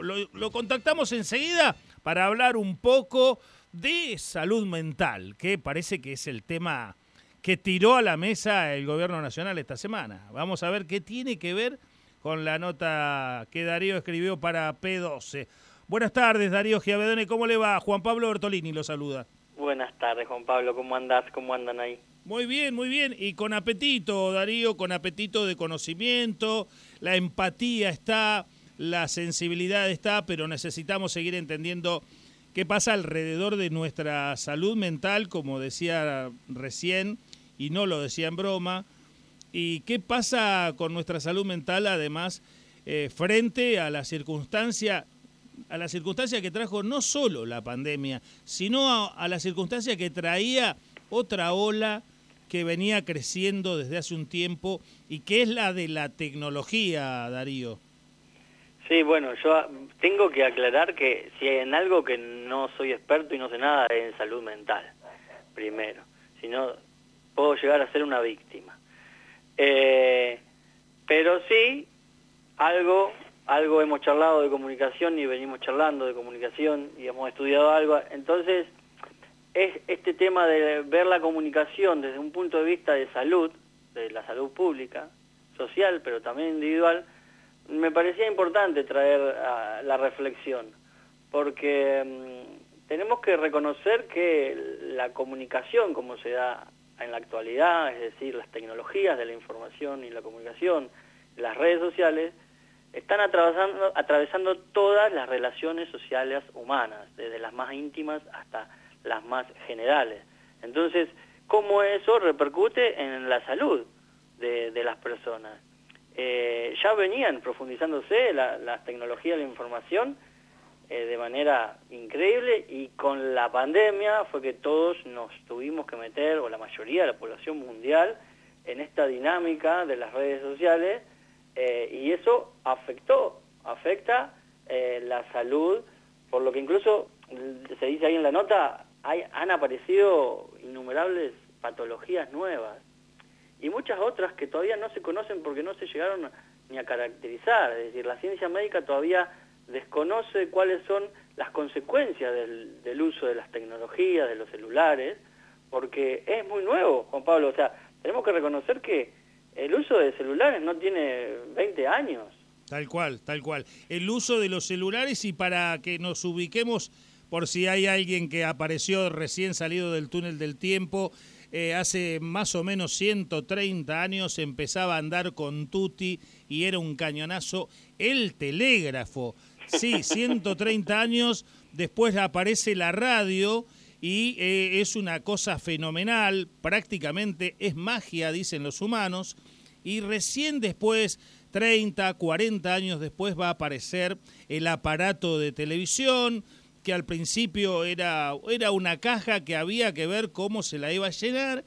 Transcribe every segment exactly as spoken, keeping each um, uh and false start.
lo, lo contactamos enseguida para hablar un poco de salud mental, que parece que es el tema que tiró a la mesa el gobierno nacional esta semana. Vamos a ver qué tiene que ver con la nota que Darío escribió para P doce. Buenas tardes, Darío Giavedone, ¿cómo le va? Juan Pablo Bertolini lo saluda. Buenas tardes, Juan Pablo, ¿cómo andás? ¿Cómo andan ahí? Muy bien, muy bien, y con apetito, Darío, con apetito de conocimiento, la empatía está, la sensibilidad está, pero necesitamos seguir entendiendo qué pasa alrededor de nuestra salud mental, como decía recién, y no lo decía en broma, y qué pasa con nuestra salud mental, además, eh, frente a la circunstancia, a la circunstancia que trajo no solo la pandemia, sino a, a la circunstancia que traía otra ola que venía creciendo desde hace un tiempo y que es la de la tecnología, Darío. Sí, bueno, yo tengo que aclarar que si hay en algo que no soy experto y no sé nada es en salud mental, primero. Si no, puedo llegar a ser una víctima. Eh, pero sí, algo, algo hemos charlado de comunicación y venimos charlando de comunicación y hemos estudiado algo. Entonces, es este tema de ver la comunicación desde un punto de vista de salud, de la salud pública, social, pero también individual, me parecía importante traer a la reflexión, porque mmm, tenemos que reconocer que la comunicación como se da en la actualidad, es decir, las tecnologías de la información y la comunicación, las redes sociales, están atravesando, atravesando todas las relaciones sociales humanas, desde las más íntimas hasta las más generales. Entonces, ¿cómo eso repercute en la salud de, de las personas? Eh, ya venían profundizándose la, las tecnologías de la información eh, de manera increíble, y con la pandemia fue que todos nos tuvimos que meter, o la mayoría de la población mundial, en esta dinámica de las redes sociales, eh, y eso afectó, afecta eh, la salud, por lo que incluso se dice ahí en la nota, hay, han aparecido innumerables patologías nuevas y muchas otras que todavía no se conocen porque no se llegaron a, ni a caracterizar. Es decir, la ciencia médica todavía desconoce cuáles son las consecuencias del, del uso de las tecnologías, de los celulares, porque es muy nuevo, Juan Pablo. O sea, tenemos que reconocer que el uso de celulares no tiene veinte años. Tal cual, tal cual. El uso de los celulares, y para que nos ubiquemos, por si hay alguien que apareció recién salido del túnel del tiempo, eh, hace más o menos ciento treinta años empezaba a andar con tutti y era un cañonazo el telégrafo. Sí, ciento treinta años, después aparece la radio y eh, es una cosa fenomenal, prácticamente es magia, dicen los humanos, y recién después, treinta, cuarenta años después, va a aparecer el aparato de televisión, que al principio era, era una caja que había que ver cómo se la iba a llenar,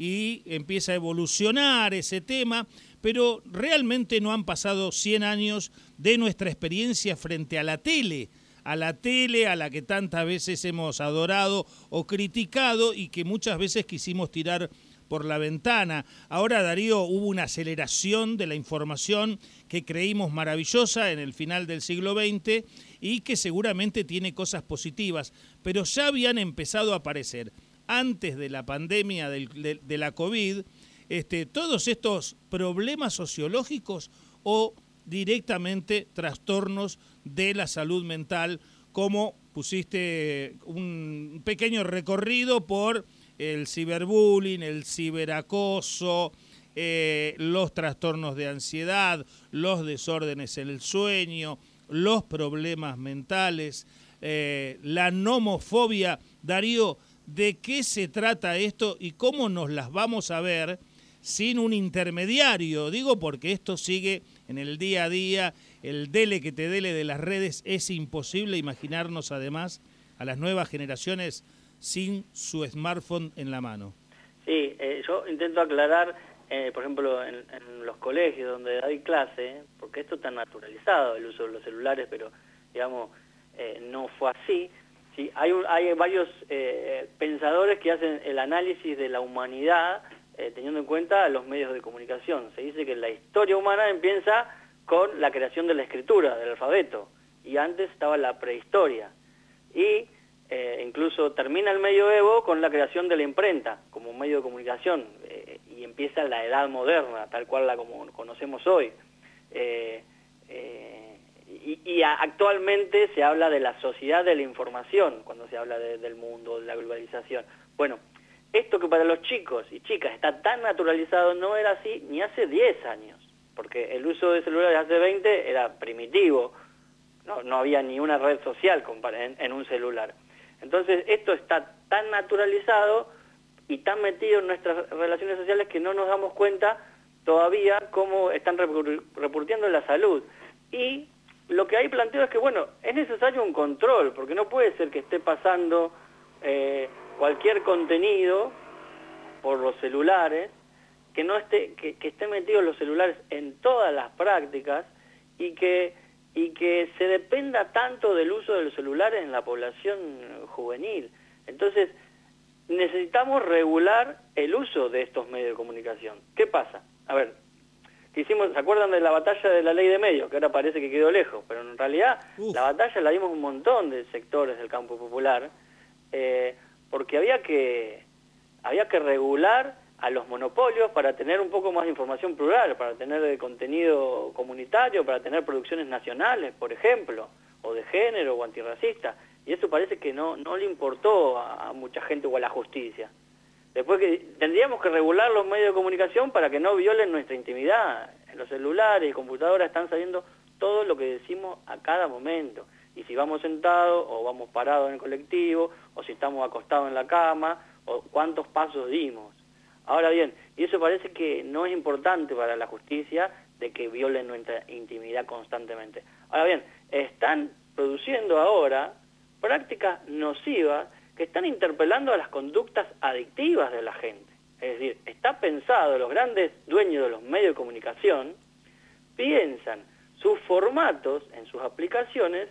y empieza a evolucionar ese tema, pero realmente no han pasado cien años de nuestra experiencia frente a la tele, a la tele a la que tantas veces hemos adorado o criticado y que muchas veces quisimos tirar por la ventana. Ahora, Darío, hubo una aceleración de la información que creímos maravillosa en el final del siglo veinte y que seguramente tiene cosas positivas, pero ya habían empezado a aparecer antes de la pandemia del, de, de la COVID, este, todos estos problemas sociológicos o directamente trastornos de la salud mental, como pusiste un pequeño recorrido por el ciberbullying, el ciberacoso, eh, los trastornos de ansiedad, los desórdenes en el sueño, los problemas mentales, eh, la nomofobia. Darío, ¿de qué se trata esto y cómo nos las vamos a ver sin un intermediario? Digo porque esto sigue en el día a día, el dele que te dele de las redes. Es imposible imaginarnos además a las nuevas generaciones sin su smartphone en la mano. Sí, eh, yo intento aclarar, eh, por ejemplo, en, en los colegios donde hay clase, porque esto está naturalizado, el uso de los celulares, pero, digamos, eh, no fue así. Sí, hay, un, hay varios eh, pensadores que hacen el análisis de la humanidad eh, teniendo en cuenta los medios de comunicación. Se dice que la historia humana empieza con la creación de la escritura, del alfabeto. y antes estaba la prehistoria. Y eh, incluso termina el medioevo con la creación de la imprenta como medio de comunicación, eh, y empieza la edad moderna, tal cual la como conocemos hoy. Eh, eh, y, y actualmente se habla de la sociedad de la información, cuando se habla de, del mundo, de la globalización. Bueno, esto que para los chicos y chicas está tan naturalizado no era así ni hace diez años, porque el uso de celulares hace veinte era primitivo, no, no había ni una red social en, en un celular. Entonces esto está tan naturalizado y tan metido en nuestras relaciones sociales que no nos damos cuenta todavía cómo están repercutiendo en la salud. Y lo que ahí planteo es que, bueno, es necesario un control, porque no puede ser que esté pasando eh, cualquier contenido por los celulares, que no esté, que, que estén metidos los celulares en todas las prácticas y que, y que se dependa tanto del uso de los celulares en la población juvenil. Entonces, necesitamos regular el uso de estos medios de comunicación. ¿Qué pasa? A ver, hicimos, ¿se acuerdan de la batalla de la ley de medios? Que ahora parece que quedó lejos, pero en realidad Uf. la batalla la dimos un montón de sectores del campo popular, eh, porque había que, había que regular a los monopolios para tener un poco más de información plural, para tener contenido comunitario, para tener producciones nacionales, por ejemplo, o de género o antirracista. Y eso parece que no, no le importó a, a mucha gente o a la justicia. Después que tendríamos que regular los medios de comunicación para que no violen nuestra intimidad. En los celulares y computadoras están saliendo todo lo que decimos a cada momento. Y si vamos sentados o vamos parados en el colectivo, o si estamos acostados en la cama, o cuántos pasos dimos. Ahora bien, y eso parece que no es importante para la justicia de que violen nuestra intimidad constantemente. Ahora bien, están produciendo ahora prácticas nocivas que están interpelando a las conductas adictivas de la gente. Es decir, está pensado, los grandes dueños de los medios de comunicación piensan sus formatos en sus aplicaciones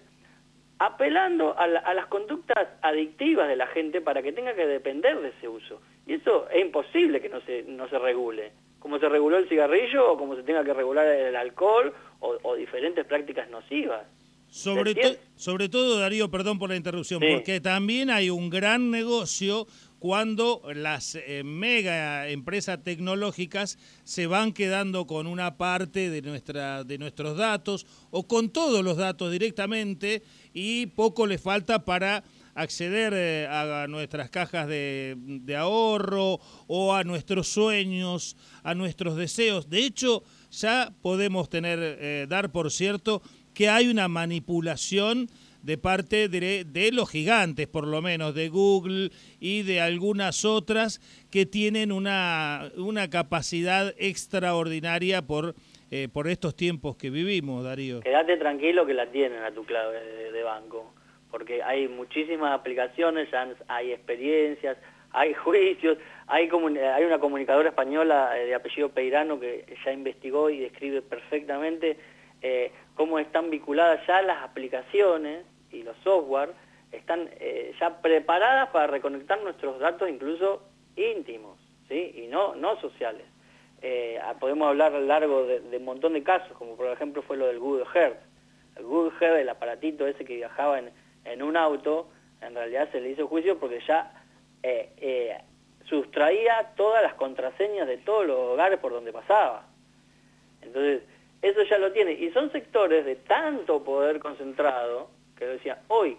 apelando a, la, a las conductas adictivas de la gente para que tenga que depender de ese uso. Y eso es imposible que no se, no se regule. Como se reguló el cigarrillo o como se tenga que regular el alcohol o, o diferentes prácticas nocivas. Sobre, to sobre todo, Darío, perdón por la interrupción, sí. porque también hay un gran negocio cuando las eh, mega empresas tecnológicas se van quedando con una parte de, nuestra, de nuestros datos o con todos los datos directamente y poco les falta para acceder eh, a nuestras cajas de, de ahorro o a nuestros sueños, a nuestros deseos. De hecho, ya podemos tener, eh, dar por cierto, que hay una manipulación de parte de, de los gigantes, por lo menos, de Google y de algunas otras que tienen una, una capacidad extraordinaria por, eh, por estos tiempos que vivimos, Darío. Quédate tranquilo que la tienen a tu clave de, de banco, porque hay muchísimas aplicaciones, ya hay experiencias, hay juicios, hay, hay una comunicadora española de apellido Peirano que ya investigó y describe perfectamente Eh, cómo están vinculadas ya las aplicaciones y los software, están eh, ya preparadas para reconectar nuestros datos incluso íntimos, ¿sí? Y no, no sociales. Eh, podemos hablar a lo largo de, de un montón de casos, como por ejemplo fue lo del Google Earth. El Google Earth, el aparatito ese que viajaba en, en un auto, en realidad se le hizo juicio porque ya eh, eh, sustraía todas las contraseñas de todos los hogares por donde pasaba. Entonces, eso ya lo tiene. Y son sectores de tanto poder concentrado, que decía, hoy,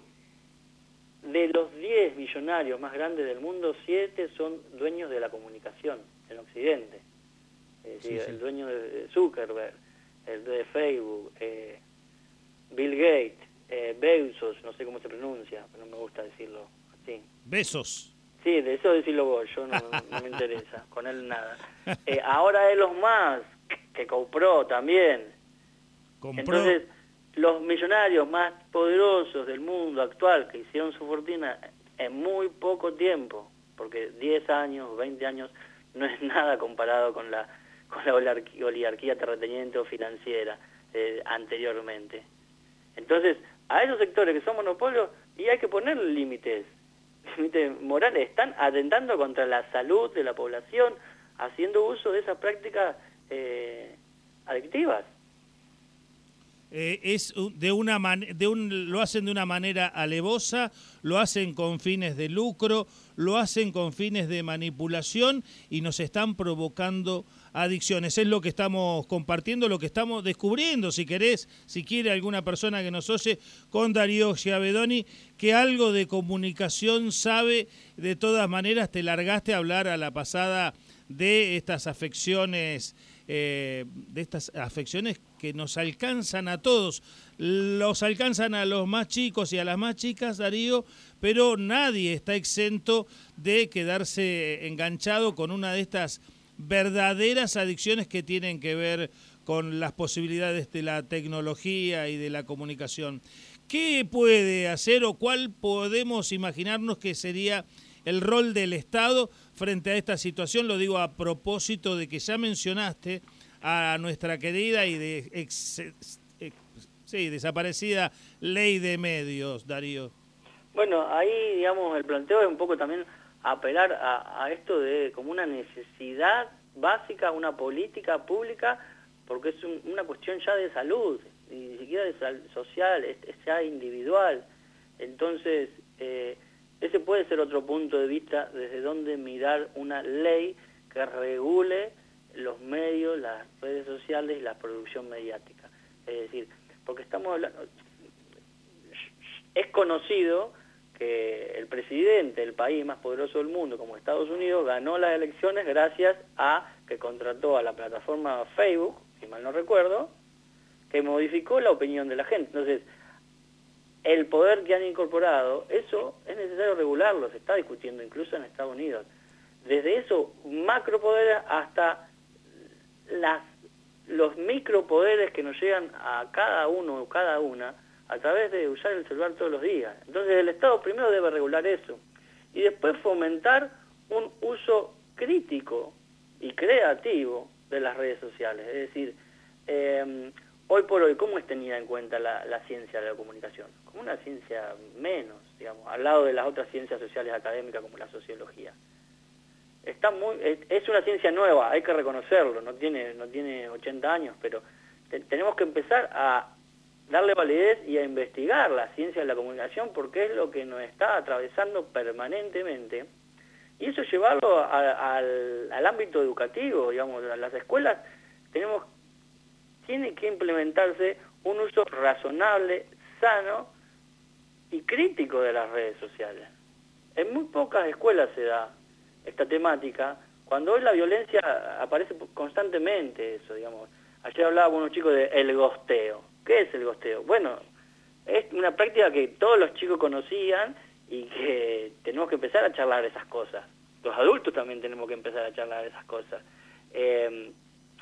de los diez millonarios más grandes del mundo, siete son dueños de la comunicación en Occidente. Es decir, sí, sí. el dueño de Zuckerberg, el de Facebook, eh, Bill Gates, eh, Bezos, no sé cómo se pronuncia, pero no me gusta decirlo así. Besos. Sí, de eso decirlo vos, yo no, no me interesa, con él nada. Eh, ahora Elon Musk, que compró también. ¿Compró? Entonces, los millonarios más poderosos del mundo actual que hicieron su fortuna en muy poco tiempo, porque diez años, veinte años no es nada comparado con la con la oligarquía terrateniente o financiera eh, anteriormente. Entonces, a esos sectores que son monopolios, y hay que ponerle límites, límites morales, están atentando contra la salud de la población, haciendo uso de esas prácticas eh, adictivas. Eh, es de una man de un lo hacen de una manera alevosa, lo hacen con fines de lucro, lo hacen con fines de manipulación y nos están provocando adicciones. Es lo que estamos compartiendo, lo que estamos descubriendo, si querés, si quiere alguna persona que nos oye, con Darío Schiavedoni, que algo de comunicación sabe. De todas maneras, te largaste a hablar a la pasada de estas afecciones, eh, de estas afecciones que nos alcanzan a todos. Los alcanzan a los más chicos y a las más chicas, Darío, pero nadie está exento de quedarse enganchado con una de estas verdaderas adicciones que tienen que ver con las posibilidades de la tecnología y de la comunicación. ¿Qué puede hacer o cuál podemos imaginarnos que sería el rol del Estado frente a esta situación? Lo digo a propósito de que ya mencionaste a nuestra querida y de ex, ex, sí, desaparecida ley de medios, Darío. Bueno, ahí, digamos, el planteo es un poco también apelar a, a esto de como una necesidad básica, una política pública, porque es un, una cuestión ya de salud, ni siquiera de sal, social, es, es ya individual. Entonces, eh, ese puede ser otro punto de vista desde donde mirar una ley que regule los medios, las redes sociales y la producción mediática. Es decir, porque estamos hablando, es conocido que el presidente del país más poderoso del mundo, como Estados Unidos, ganó las elecciones gracias a que contrató a la plataforma Facebook, si mal no recuerdo, que modificó la opinión de la gente. Entonces, el poder que han incorporado, eso es necesario regularlo, se está discutiendo incluso en Estados Unidos. Desde esos macropoderes hasta las, los micropoderes que nos llegan a cada uno o cada una a través de usar el celular todos los días. Entonces el Estado primero debe regular eso y después fomentar un uso crítico y creativo de las redes sociales. Es decir, eh, hoy por hoy, ¿cómo es tenida en cuenta la, la ciencia de la comunicación? Como una ciencia menos, digamos, al lado de las otras ciencias sociales académicas como la sociología. Está muy, es una ciencia nueva, hay que reconocerlo, no tiene, no tiene ochenta años, pero te, tenemos que empezar a darle validez y a investigar la ciencia de la comunicación porque es lo que nos está atravesando permanentemente y eso llevarlo a, a, al, al ámbito educativo, digamos, a las escuelas tenemos, tiene que implementarse un uso razonable, sano y crítico de las redes sociales. En muy pocas escuelas se da esta temática, cuando hoy la violencia aparece constantemente, eso, digamos. Ayer hablaba con unos chicos de el gosteo. ¿Qué es el gosteo? Bueno, es una práctica que todos los chicos conocían y que tenemos que empezar a charlar esas cosas. Los adultos también tenemos que empezar a charlar esas cosas. Eh,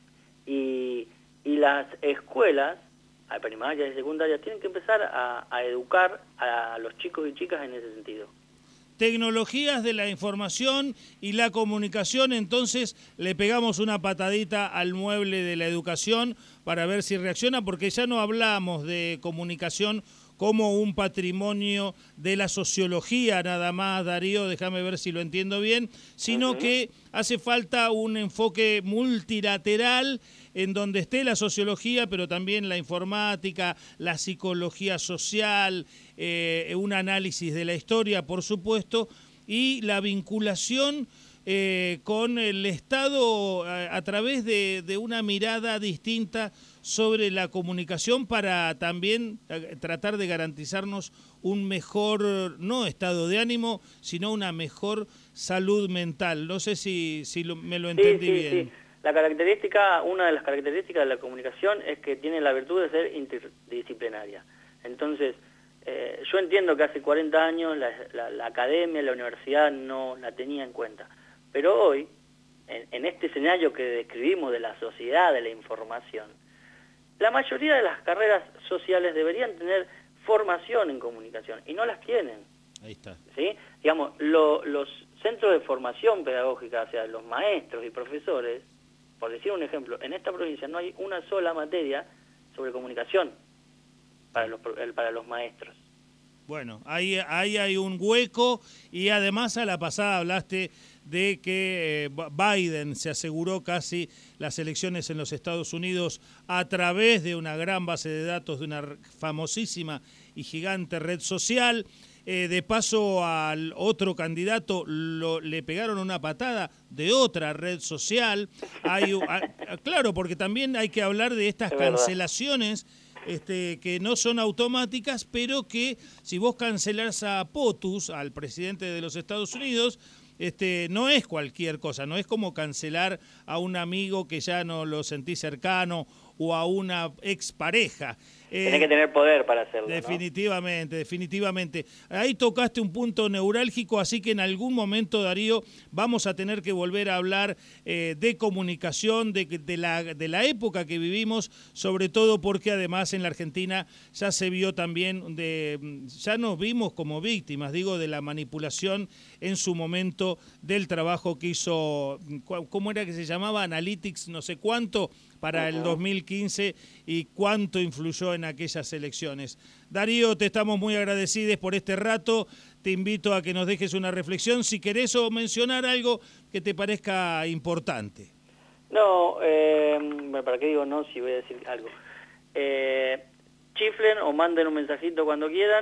y, y las escuelas, primarias y secundarias, tienen que empezar a, a educar a los chicos y chicas en ese sentido. Tecnologías de la información y la comunicación, entonces le pegamos una patadita al mueble de la educación para ver si reacciona, porque ya no hablamos de comunicación como un patrimonio de la sociología nada más, Darío, déjame ver si lo entiendo bien, sino uh-huh. que hace falta un enfoque multilateral en donde esté la sociología, pero también la informática, la psicología social, eh, un análisis de la historia, por supuesto, y la vinculación eh, con el Estado a, a través de, de una mirada distinta sobre la comunicación para también tratar de garantizarnos un mejor, no estado de ánimo, sino una mejor salud mental. No sé si, si lo, me lo entendí sí, sí, bien. Sí. La característica, una de las características de la comunicación es que tiene la virtud de ser interdisciplinaria. Entonces, eh, yo entiendo que hace cuarenta años la, la, la academia, la universidad no la tenía en cuenta, pero hoy, en, en este escenario que describimos de la sociedad de la información, la mayoría de las carreras sociales deberían tener formación en comunicación y no las tienen. Ahí está. ¿Sí? Digamos, lo, los centros de formación pedagógica, o sea, los maestros y profesores, por decir un ejemplo, en esta provincia no hay una sola materia sobre comunicación para los, para los maestros. Bueno, ahí, ahí hay un hueco y además a la pasada hablaste de que Biden se aseguró casi las elecciones en los Estados Unidos a través de una gran base de datos de una famosísima y gigante red social. Eh, de paso al otro candidato lo, le pegaron una patada de otra red social. Hay, a, claro, porque también hay que hablar de estas cancelaciones Este, que no son automáticas, pero que si vos cancelás a POTUS, al presidente de los Estados Unidos, este, no es cualquier cosa, no es como cancelar a un amigo que ya no lo sentís cercano o a una expareja. Eh, Tenés que tener poder para hacerlo, Definitivamente, ¿no? definitivamente. Ahí tocaste un punto neurálgico, así que en algún momento, Darío, vamos a tener que volver a hablar eh, de comunicación, de, de, la, de la época que vivimos, sobre todo porque además en la Argentina ya se vio también, de, ya nos vimos como víctimas, digo, de la manipulación en su momento del trabajo que hizo, ¿cómo era que se llamaba? Analytics, no sé cuánto, para el dos mil quince y cuánto influyó en aquellas elecciones. Darío, te estamos muy agradecidos por este rato. Te invito a que nos dejes una reflexión, si querés, o mencionar algo que te parezca importante. No, eh, ¿para qué digo no si voy a decir algo? Eh, chiflen o manden un mensajito cuando quieran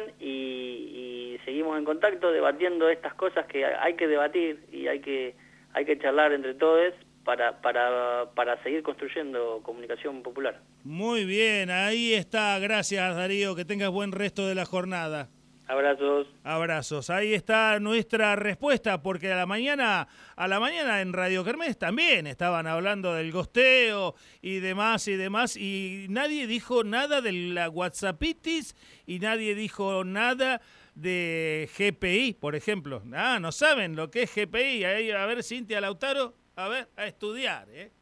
y, y seguimos en contacto debatiendo estas cosas que hay que debatir y hay que, hay que charlar entre todos para, para, para seguir construyendo comunicación popular. Muy bien, ahí está. Gracias, Darío. Que tengas buen resto de la jornada. Abrazos. Abrazos. Ahí está nuestra respuesta, porque a la mañana, a la mañana en Radio Kermés también estaban hablando del gosteo y demás y demás, y nadie dijo nada de la WhatsAppitis y nadie dijo nada de G P I, por ejemplo. Ah, no saben lo que es G P I. Ahí, a ver, Cintia Lautaro, a ver, a estudiar, ¿eh?